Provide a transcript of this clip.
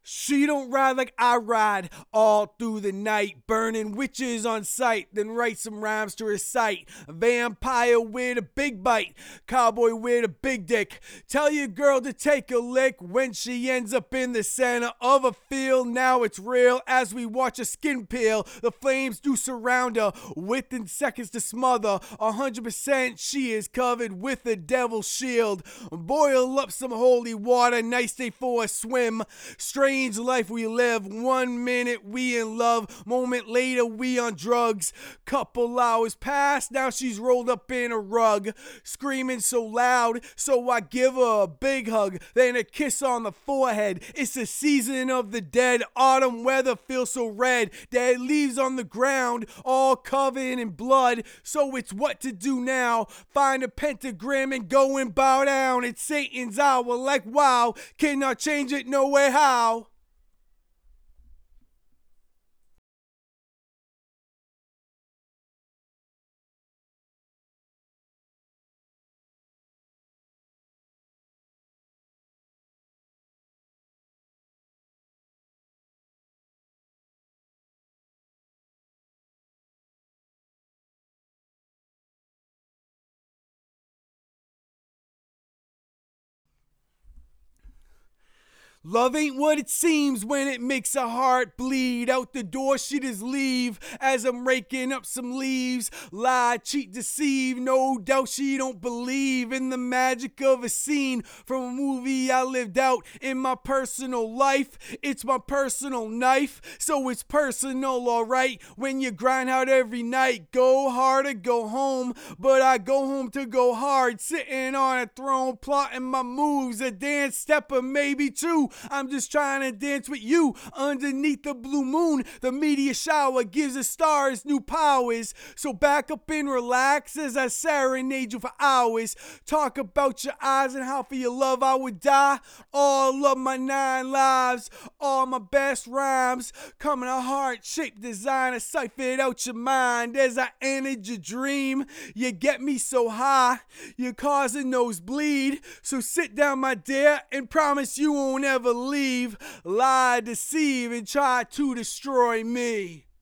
She don't ride like I ride all through the night, burning witches on sight, then write some rhymes to recite. Vampire with a big bite, cowboy with a big dick. Tell your girl to take a lick when she ends up in the center of a field. Now it's real as we watch her skin peel. The flames do surround her within seconds to smother. 100% she is covered with the devil's shield. Boil up some holy water, nice day for a swim. Strange life we live, 1 minute we in love, moment later we on drugs. Couple hours pass, now she's rolled up in a rug, screaming so loud, so I give her a big hug, then a kiss on the forehead. It's the season of the dead, autumn weather feels so red, dead leaves on the ground, all covered in blood. So it's what to do now, find a pentagram and go and bow down. It's Satan's hour, like wow, cannot change it, no way how. Love ain't what it seems when it makes a heart bleed. Out the door she just leave as I'm raking up some leaves. Lie, cheat, deceive, no doubt she don't believe in the magic of a scene from a movie I lived out in my personal life. It's my personal knife, so it's personal, alright. When you grind out every night, go hard or go home. But I go home to go hard, sitting on a throne, plotting my moves, a dance step or maybe two. I'm just trying to dance with you underneath the blue moon. The meteor shower gives the stars new powers. So back up and relax as I serenade you for hours. Talk about your eyes and how for your love I would die. All of my 9 lives, all my best rhymes. Come in a heart-shaped design, I ciphered out your mind as I entered your dream. You get me so high, you're causing nosebleed. So sit down, my dear, and promise you won't ever leave. Lie, deceive, and try to destroy me.